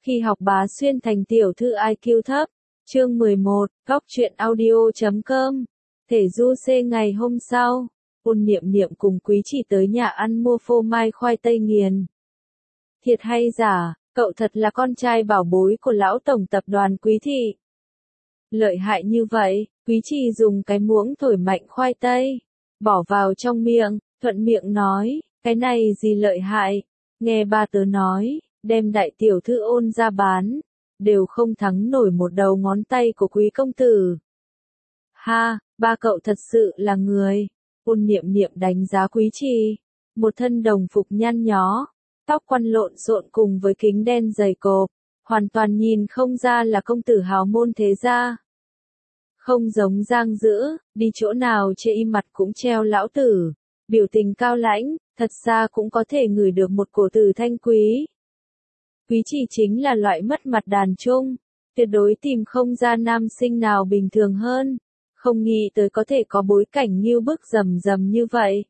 Khi học bá xuyên thành tiểu thư IQ thấp. Chương 11, Góc truyện audio.com. Thể du C ngày hôm sau, Ôn Niệm Niệm cùng Quý Chỉ tới nhà ăn mua phô mai khoai tây nghiền. Thiệt hay giả, cậu thật là con trai bảo bối của lão tổng tập đoàn Quý Thị. Lợi hại như vậy, Quý Chỉ dùng cái muỗng thổi mạnh khoai tây, bỏ vào trong miệng, thuận miệng nói, cái này gì lợi hại, nghe ba tớ nói, đem đại tiểu thư Ôn ra bán, đều không thắng nổi một đầu ngón tay của quý công tử. Ha, ba cậu thật sự là người. Ôn Niệm Niệm đánh giá Quý Chỉ, một thân đồng phục nhăn nhó, tóc quăn lộn xộn cùng với kính đen dày cộp, hoàn toàn nhìn không ra là công tử hào môn thế gia. Không giống Giang Dữ, đi chỗ nào chê im mặt cũng treo lão tử, biểu tình cao lãnh, thật ra cũng có thể ngửi được một cổ tử thanh quý. Quý Chỉ chính là loại mất mặt đàn trung, tuyệt đối tìm không ra nam sinh nào bình thường hơn, không nghĩ tới có thể có bối cảnh nghiêu bức rầm rầm như vậy.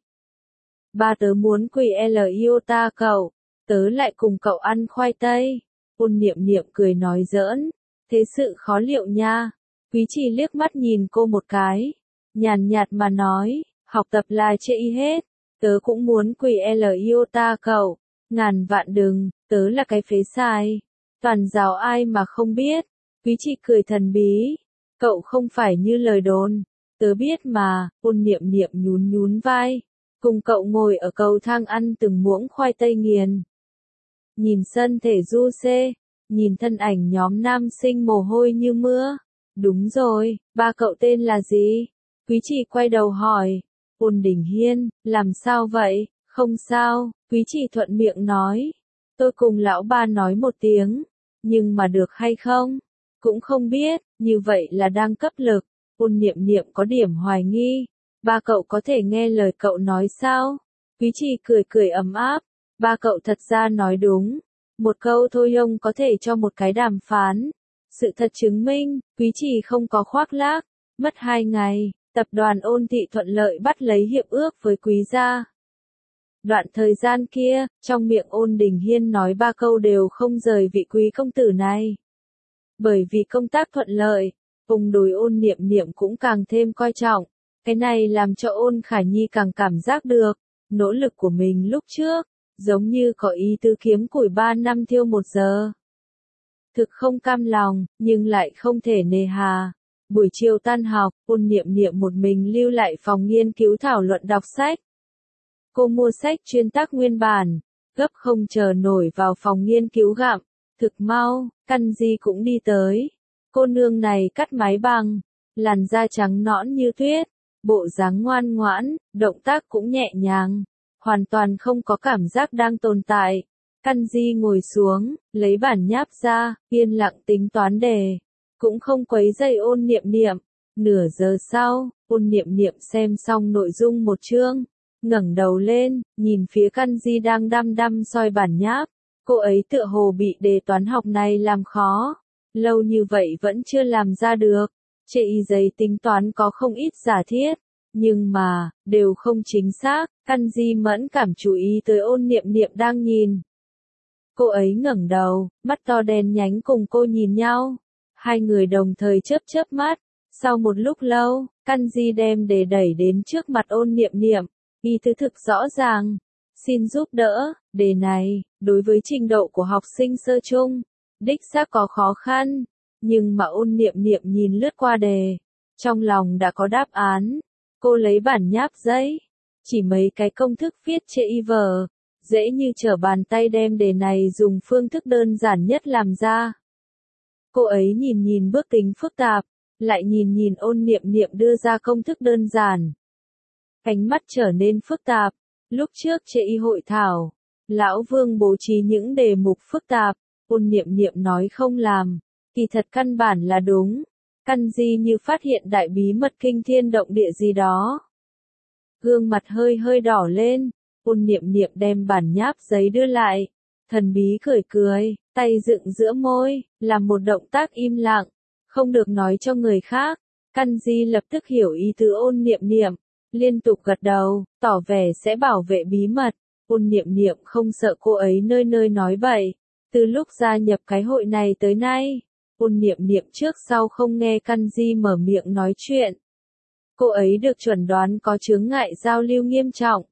Ba tớ muốn quỳ iota cậu, tớ lại cùng cậu ăn khoai tây. Ôn Niệm Niệm cười nói giỡn, thế sự khó liệu nha. Quý Chỉ liếc mắt nhìn cô một cái, nhàn nhạt mà nói, học tập là chê y hết, tớ cũng muốn quỳ iota cậu, ngàn vạn đừng, tớ là cái phế sai, toàn giáo ai mà không biết. Quý Chỉ cười thần bí, cậu không phải như lời đồn, tớ biết mà. Ôn Niệm Niệm nhún nhún vai, cùng cậu ngồi ở cầu thang ăn từng muỗng khoai tây nghiền. Nhìn sân thể du C, nhìn thân ảnh nhóm nam sinh mồ hôi như mưa. Đúng rồi, ba cậu tên là gì? Quý Chỉ quay đầu hỏi. Ôn Đình Hiên, làm sao vậy? Không sao, Quý Chỉ thuận miệng nói. Tôi cùng lão ba nói một tiếng, nhưng mà được hay không? Cũng không biết, như vậy là đang cấp lực. Ôn Niệm Niệm có điểm hoài nghi. Ba cậu có thể nghe lời cậu nói sao? Quý Chỉ cười cười ấm áp. Ba cậu thật ra nói đúng. Một câu thôi ông có thể cho một cái đàm phán. Sự thật chứng minh, Quý Chỉ không có khoác lác. Mất 2 ngày, tập đoàn Ôn Thị thuận lợi bắt lấy hiệp ước với Quý gia. Đoạn thời gian kia, trong miệng Ôn Đình Hiên nói 3 câu đều không rời vị quý công tử này. Bởi vì công tác thuận lợi, vùng đồi Ôn Niệm Niệm cũng càng thêm coi trọng. Cái này làm cho Ôn Khải Nhi càng cảm giác được, nỗ lực của mình lúc trước, giống như có ý tứ kiếm củi 3 năm thiêu 1 giờ. Thực không cam lòng, nhưng lại không thể nề hà. Buổi chiều tan học, Ôn Niệm Niệm một mình lưu lại phòng nghiên cứu thảo luận đọc sách. Cô mua sách chuyên tác nguyên bản, gấp không chờ nổi vào phòng nghiên cứu gặm. Thực mau, Căn Di cũng đi tới. Cô nương này cắt mái bằng, làn da trắng nõn như tuyết, bộ dáng ngoan ngoãn, động tác cũng nhẹ nhàng, hoàn toàn không có cảm giác đang tồn tại. Căn Di ngồi xuống, lấy bản nháp ra, yên lặng tính toán đề, cũng không quấy rầy Ôn Niệm Niệm. Nửa giờ sau, Ôn Niệm Niệm xem xong nội dung một chương, ngẩng đầu lên, nhìn phía Căn Di đang đăm đăm soi bản nháp. Cô ấy tựa hồ bị đề toán học này làm khó, lâu như vậy vẫn chưa làm ra được. Chê y giấy tính toán có không ít giả thiết, nhưng mà, đều không chính xác. Căn Di mẫn cảm chú ý tới Ôn Niệm Niệm đang nhìn. Cô ấy ngẩng đầu, mắt to đen nhánh cùng cô nhìn nhau. Hai người đồng thời chớp chớp mắt. Sau một lúc lâu, Căn Di đem đề đẩy đến trước mặt Ôn Niệm Niệm. Ý tứ thực rõ ràng. Xin giúp đỡ, đề này, đối với trình độ của học sinh sơ trung, đích xác có khó khăn. Nhưng mà Ôn Niệm Niệm nhìn lướt qua đề, trong lòng đã có đáp án. Cô lấy bản nháp giấy, chỉ mấy cái công thức viết chê y vở, dễ như trở bàn tay đem đề này dùng phương thức đơn giản nhất làm ra. Cô ấy nhìn nhìn bước tính phức tạp, lại nhìn nhìn Ôn Niệm Niệm đưa ra công thức đơn giản. Ánh mắt trở nên phức tạp. Lúc trước chê y hội thảo, Lão Vương bố trí những đề mục phức tạp, Ôn Niệm Niệm nói không làm, kỳ thật căn bản là đúng. Căn Di như phát hiện đại bí mật kinh thiên động địa gì đó. Gương mặt hơi hơi đỏ lên, Ôn Niệm Niệm đem bản nháp giấy đưa lại, thần bí cười cười, tay dựng giữa môi, làm một động tác im lặng, không được nói cho người khác. Căn Di lập tức hiểu ý tứ Ôn Niệm Niệm, liên tục gật đầu, tỏ vẻ sẽ bảo vệ bí mật. Ôn Niệm Niệm không sợ cô ấy nơi nơi nói bậy, Từ lúc gia nhập cái hội này tới nay, Ôn Niệm Niệm trước sau không nghe Kanji mở miệng nói chuyện. Cô ấy được chuẩn đoán có chướng ngại giao lưu nghiêm trọng.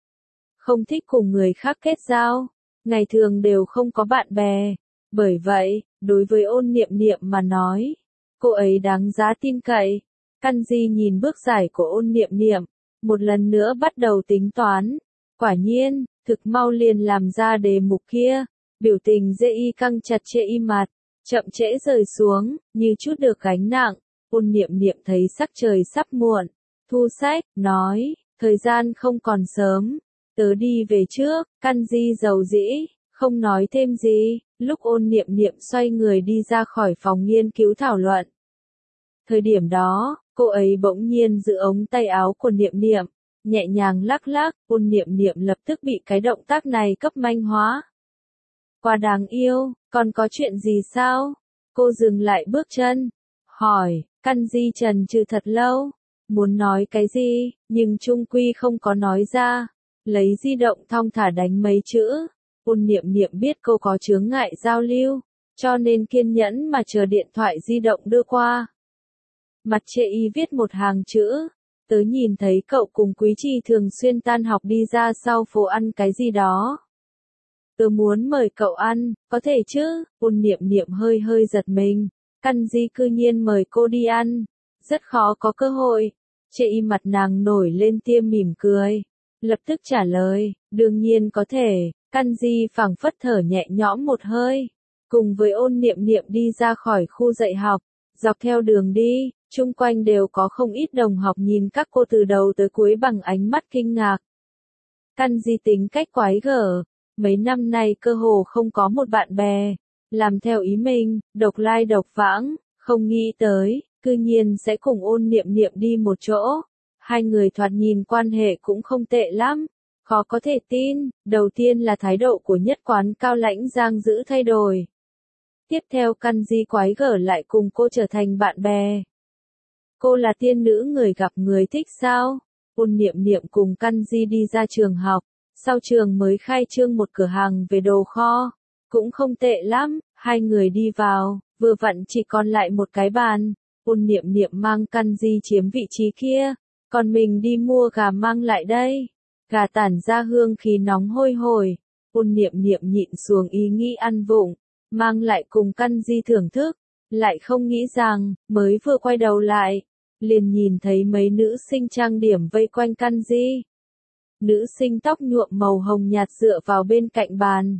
Không thích cùng người khác kết giao, ngày thường đều không có bạn bè. Bởi vậy, đối với Ôn Niệm Niệm mà nói, cô ấy đáng giá tin cậy. Kanji nhìn bước giải của Ôn Niệm Niệm, một lần nữa bắt đầu tính toán. Quả nhiên, thực mau liền làm ra đề mục kia, biểu tình dễ y căng chặt chẽ y mặt, chậm trễ rời xuống, như chút được gánh nặng. Ôn Niệm Niệm thấy sắc trời sắp muộn, thu sách, nói, thời gian không còn sớm, tớ đi về trước. Kanji dầu dĩ, không nói thêm gì, lúc Ôn Niệm Niệm xoay người đi ra khỏi phòng nghiên cứu thảo luận. Thời điểm đó, cô ấy bỗng nhiên giữ ống tay áo của Niệm Niệm, nhẹ nhàng lắc lắc. Ôn Niệm Niệm lập tức bị cái động tác này cấp manh hóa. Quá đáng yêu, còn có chuyện gì sao? Cô dừng lại bước chân, hỏi. Kanji chần chừ thật lâu, muốn nói cái gì, nhưng chung quy không có nói ra. Lấy di động thong thả đánh mấy chữ. Ôn Niệm Niệm biết cô có chướng ngại giao lưu, cho nên kiên nhẫn mà chờ điện thoại di động đưa qua. Mặt chệ y viết một hàng chữ. Tớ nhìn thấy cậu cùng Quý Trì thường xuyên tan học đi ra sau phố ăn cái gì đó. Tớ muốn mời cậu ăn, có thể chứ? Ôn Niệm Niệm hơi hơi giật mình. Kanji cư nhiên mời cô đi ăn. Rất khó có cơ hội. Chệ y mặt nàng nổi lên tia mỉm cười. Lập tức trả lời, đương nhiên có thể. Kanji phảng phất thở nhẹ nhõm một hơi. Cùng với Ôn Niệm Niệm đi ra khỏi khu dạy học. Dọc theo đường đi, chung quanh đều có không ít đồng học nhìn các cô từ đầu tới cuối bằng ánh mắt kinh ngạc. Kanji tính cách quái gở. Mấy năm nay cơ hồ không có một bạn bè. Làm theo ý mình, độc lai độc vãng, không nghĩ tới, cư nhiên sẽ cùng Ôn Niệm Niệm đi một chỗ. Hai người thoạt nhìn quan hệ cũng không tệ lắm. Khó có thể tin, đầu tiên là thái độ của nhất quán Cao Lãnh Giang giữ thay đổi. Tiếp theo Kanji quái gở lại cùng cô trở thành bạn bè. Cô là tiên nữ người gặp người thích sao? Ôn Niệm Niệm cùng Kanji đi ra trường học, sau trường mới khai trương một cửa hàng về đồ kho. Cũng không tệ lắm, hai người đi vào, vừa vặn chỉ còn lại một cái bàn. Ôn Niệm Niệm mang Kanji chiếm vị trí kia, còn mình đi mua gà mang lại đây. Gà tản ra hương khí nóng hôi hổi. Ôn Niệm Niệm nhịn xuống ý nghĩ ăn vụng, mang lại cùng Kanji thưởng thức. Lại không nghĩ rằng, mới vừa quay đầu lại, liền nhìn thấy mấy nữ sinh trang điểm vây quanh Kanji. Nữ sinh tóc nhuộm màu hồng nhạt dựa vào bên cạnh bàn.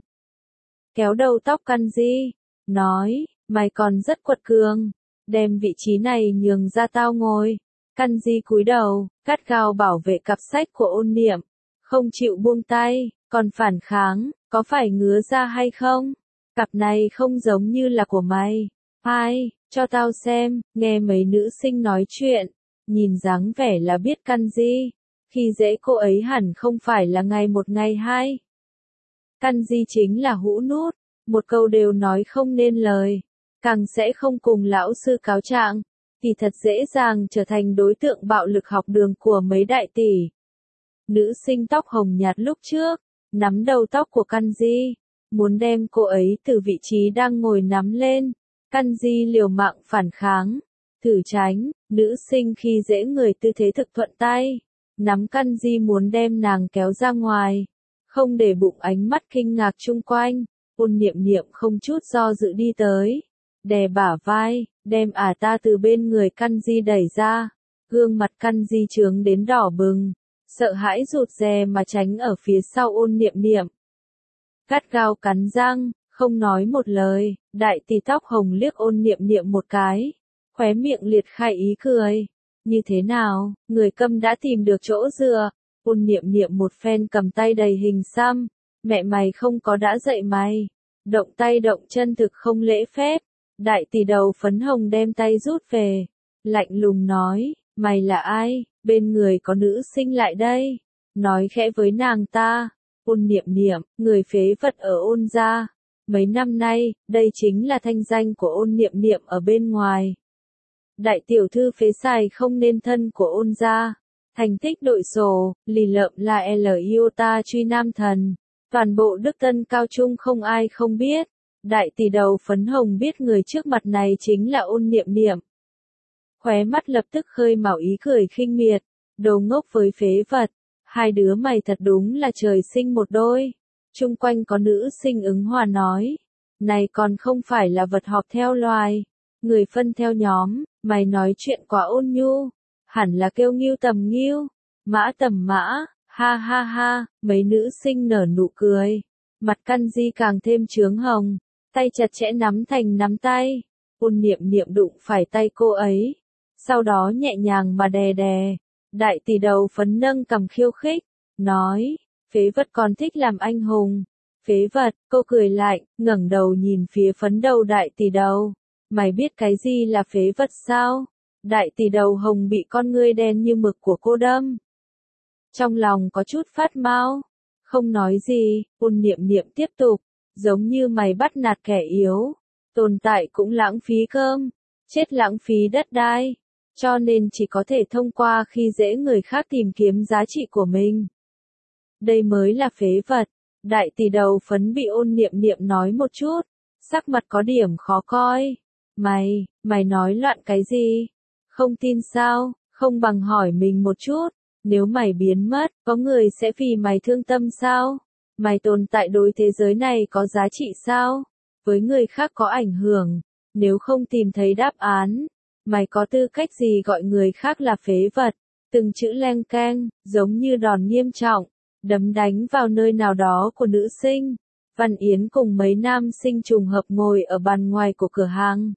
Kéo đầu tóc Kanji, nói, mày còn rất quật cường, đem vị trí này nhường ra tao ngồi. Kanji cúi đầu, gắt gao bảo vệ cặp sách của Ôn Niệm, không chịu buông tay, còn phản kháng, có phải ngứa ra hay không? Cặp này không giống như là của mày. Hai, cho tao xem. Nghe mấy nữ sinh nói chuyện, nhìn dáng vẻ là biết Kanji. Khi dễ cô ấy hẳn không phải là ngày một ngày hai. Kanji chính là hũ nút, một câu đều nói không nên lời, càng sẽ không cùng lão sư cáo trạng, thì thật dễ dàng trở thành đối tượng bạo lực học đường của mấy đại tỷ. Nữ sinh tóc hồng nhạt lúc trước, nắm đầu tóc của Kanji, muốn đem cô ấy từ vị trí đang ngồi nắm lên. Kanji liều mạng phản kháng, thử tránh. Nữ sinh khi dễ người tư thế thực thuận tay, nắm Kanji muốn đem nàng kéo ra ngoài, không để bụng ánh mắt kinh ngạc chung quanh. Ôn Niệm Niệm không chút do dự đi tới, đè bả vai, đem ta từ bên người Kanji đẩy ra. Gương mặt Kanji trướng đến đỏ bừng, sợ hãi rụt rè mà tránh ở phía sau Ôn Niệm Niệm. Gắt gao cắn răng, không nói một lời. Đại tỷ tóc hồng liếc Ôn Niệm Niệm một cái, khóe miệng liệt khai ý cười. Như thế nào, người câm đã tìm được chỗ dựa? Ôn Niệm Niệm một phen cầm tay đầy hình xăm. Mẹ mày không có đã dạy mày. Động tay động chân thực không lễ phép. Đại tỷ đầu phấn hồng đem tay rút về, lạnh lùng nói, mày là ai? Bên người có nữ sinh lại đây. Nói khẽ với nàng ta. Ôn Niệm Niệm, người phế vật ở Ôn gia. Mấy năm nay, đây chính là thanh danh của Ôn Niệm Niệm ở bên ngoài. Đại tiểu thư phế xài không nên thân của Ôn gia. Thành tích đội sổ, lì lợm là L iota truy nam thần. Toàn bộ Đức Tân cao trung không ai không biết. Đại tỷ đầu phấn hồng biết người trước mặt này chính là Ôn Niệm Niệm. Khóe mắt lập tức khơi mào ý cười khinh miệt, đồ ngốc với phế vật, hai đứa mày thật đúng là trời sinh một đôi. Chung quanh có nữ sinh ứng hòa nói, này còn không phải là vật họp theo loài, người phân theo nhóm, mày nói chuyện quá ôn nhu, hẳn là kêu nghiêu tầm nghiêu, mã tầm mã, ha ha ha, mấy nữ sinh nở nụ cười, mặt căn di càng thêm chướng hồng, tay chặt chẽ nắm thành nắm tay, Ôn Niệm Niệm đụng phải tay cô ấy, sau đó nhẹ nhàng mà đè đè, đại tỷ đầu phấn nâng cầm khiêu khích, nói, phế vật còn thích làm anh hùng. Phế vật, cô cười lạnh, ngẩng đầu nhìn phía phấn đầu đại tỷ đầu. Mày biết cái gì là phế vật sao? Đại tỷ đầu hồng bị con ngươi đen như mực của cô đâm. Trong lòng có chút phát mau. Không nói gì, Ôn Niệm Niệm tiếp tục. Giống như mày bắt nạt kẻ yếu. Tồn tại cũng lãng phí cơm. Chết lãng phí đất đai. Cho nên chỉ có thể thông qua khi dễ người khác tìm kiếm giá trị của mình. Đây mới là phế vật. Đại tỷ đầu phấn bị Ôn Niệm Niệm nói một chút, sắc mặt có điểm khó coi. Mày nói loạn cái gì? Không tin sao, không bằng hỏi mình một chút, nếu mày biến mất, có người sẽ vì mày thương tâm sao? Mày tồn tại đối thế giới này có giá trị sao? Với người khác có ảnh hưởng, nếu không tìm thấy đáp án, mày có tư cách gì gọi người khác là phế vật? Từng chữ leng keng, giống như đòn nghiêm trọng. Đấm đánh vào nơi nào đó của nữ sinh. Văn Yến cùng mấy nam sinh trùng hợp ngồi ở bàn ngoài của cửa hàng.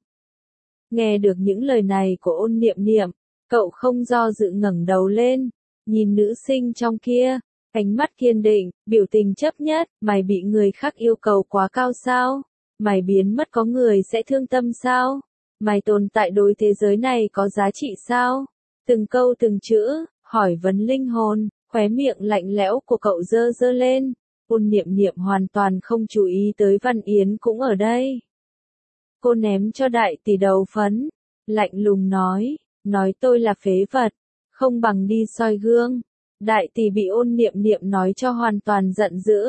Nghe được những lời này của Ôn Niệm Niệm, cậu không do dự ngẩng đầu lên, nhìn nữ sinh trong kia, ánh mắt kiên định, biểu tình chấp nhất, mày bị người khác yêu cầu quá cao sao? Mày biến mất có người sẽ thương tâm sao? Mày tồn tại đối thế giới này có giá trị sao? Từng câu từng chữ, hỏi vấn linh hồn. Khóe miệng lạnh lẽo của cậu dơ dơ lên, Ôn Niệm Niệm hoàn toàn không chú ý tới Văn Yến cũng ở đây. Cô ném cho đại tỷ đầu phấn, lạnh lùng nói tôi là phế vật, không bằng đi soi gương. Đại tỷ bị Ôn Niệm Niệm nói cho hoàn toàn giận dữ.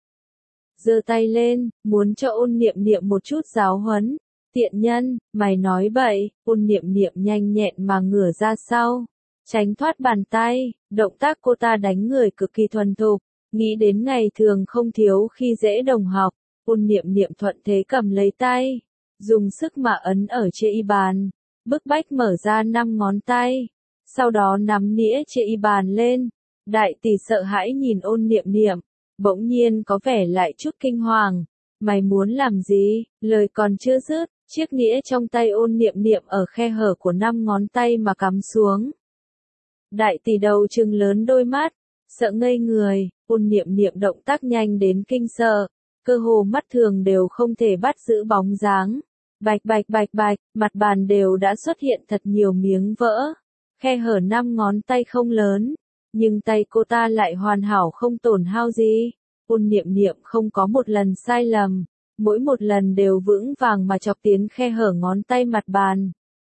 Giơ tay lên, muốn cho Ôn Niệm Niệm một chút giáo huấn, tiện nhân, mày nói bậy, Ôn Niệm Niệm nhanh nhẹn mà ngửa ra sau. Tránh thoát bàn tay, động tác cô ta đánh người cực kỳ thuần thục, nghĩ đến ngày thường không thiếu khi dễ đồng học, Ôn Niệm Niệm thuận thế cầm lấy tay, dùng sức mà ấn ở trên y bàn, bức bách mở ra 5 ngón tay, sau đó nắm nĩa trên y bàn lên, đại tỷ sợ hãi nhìn Ôn Niệm Niệm, bỗng nhiên có vẻ lại chút kinh hoàng, mày muốn làm gì, lời còn chưa dứt, chiếc nĩa trong tay Ôn Niệm Niệm ở khe hở của 5 ngón tay mà cắm xuống. Đại tỷ đầu trừng lớn đôi mắt, sợ ngây người, Ôn Niệm Niệm động tác nhanh đến kinh sợ, cơ hồ mắt thường đều không thể bắt giữ bóng dáng. Bạch bạch bạch bạch, mặt bàn đều đã xuất hiện thật nhiều miếng vỡ. Khe hở 5 ngón tay không lớn, nhưng tay cô ta lại hoàn hảo không tổn hao gì. Ôn Niệm Niệm không có một lần sai lầm, mỗi một lần đều vững vàng mà chọc tiến khe hở ngón tay mặt bàn.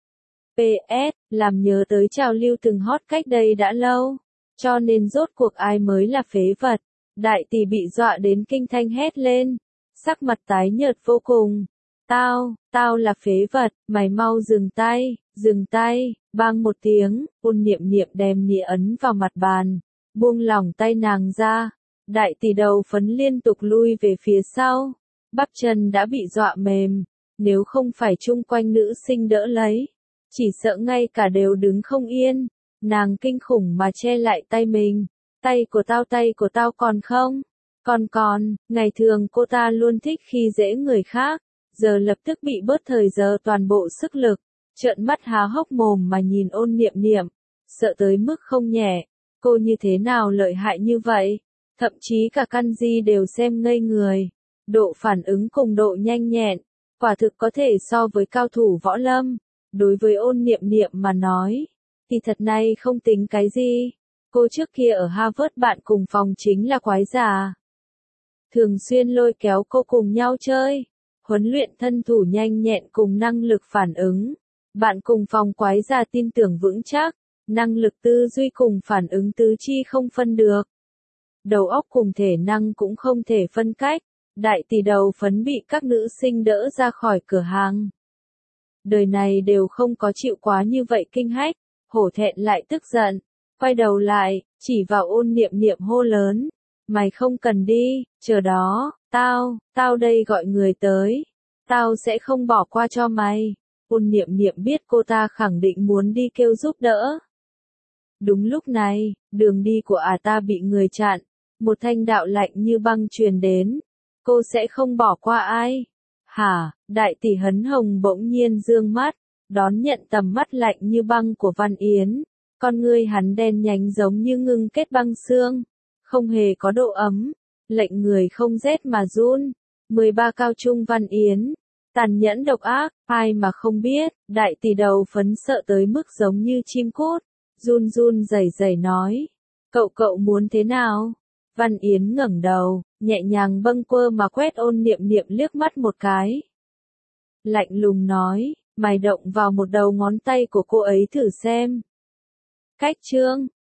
PS, làm nhớ tới trào lưu từng hot cách đây đã lâu, cho nên rốt cuộc ai mới là phế vật. Đại tỷ bị dọa đến kinh thanh hét lên, sắc mặt tái nhợt vô cùng. Tao là phế vật, mày mau dừng tay, bang một tiếng, Ôn Niệm Niệm đem nĩa ấn vào mặt bàn, buông lỏng tay nàng ra. Đại tỷ đầu phấn liên tục lui về phía sau, bắp chân đã bị dọa mềm, nếu không phải chung quanh nữ sinh đỡ lấy, chỉ sợ ngay cả đều đứng không yên, nàng kinh khủng mà che lại tay mình, tay của tao còn không, còn, ngày thường cô ta luôn thích khi dễ người khác, giờ lập tức bị bớt thời giờ toàn bộ sức lực, trợn mắt há hốc mồm mà nhìn Ôn Niệm Niệm, sợ tới mức không nhẹ, cô như thế nào lợi hại như vậy, thậm chí cả căn di đều xem ngây người, độ phản ứng cùng độ nhanh nhẹn, quả thực có thể so với cao thủ võ lâm. Đối với Ôn Niệm Niệm mà nói, thì thật này không tính cái gì. Cô trước kia ở Harvard bạn cùng phòng chính là quái già. Thường xuyên lôi kéo cô cùng nhau chơi, huấn luyện thân thủ nhanh nhẹn cùng năng lực phản ứng. Bạn cùng phòng quái già tin tưởng vững chắc, năng lực tư duy cùng phản ứng tứ chi không phân được. Đầu óc cùng thể năng cũng không thể phân cách, đại tỷ đầu phấn bị các nữ sinh đỡ ra khỏi cửa hàng. Đời này đều không có chịu quá như vậy kinh hách, hổ thẹn lại tức giận, quay đầu lại, chỉ vào Ôn Niệm Niệm hô lớn, mày không cần đi, chờ đó, tao đây gọi người tới, tao sẽ không bỏ qua cho mày. Ôn Niệm Niệm biết cô ta khẳng định muốn đi kêu giúp đỡ. Đúng lúc này, đường đi của ta bị người chặn, một thanh đạo lạnh như băng truyền đến, cô sẽ không bỏ qua ai. Hả, đại tỷ Hấn Hồng bỗng nhiên dương mắt, đón nhận tầm mắt lạnh như băng của Văn Yến, con ngươi hắn đen nhánh giống như ngưng kết băng xương, không hề có độ ấm, lệnh người không rét mà run. 13 cao trung Văn Yến, tàn nhẫn độc ác, ai mà không biết, đại tỷ đầu phấn sợ tới mức giống như chim cút, run run rẩy rẩy nói, cậu muốn thế nào? Văn Yến ngẩng đầu, nhẹ nhàng bâng quơ mà quét Ôn Niệm Niệm liếc mắt một cái. Lạnh lùng nói, mày động vào một đầu ngón tay của cô ấy thử xem. Cách chương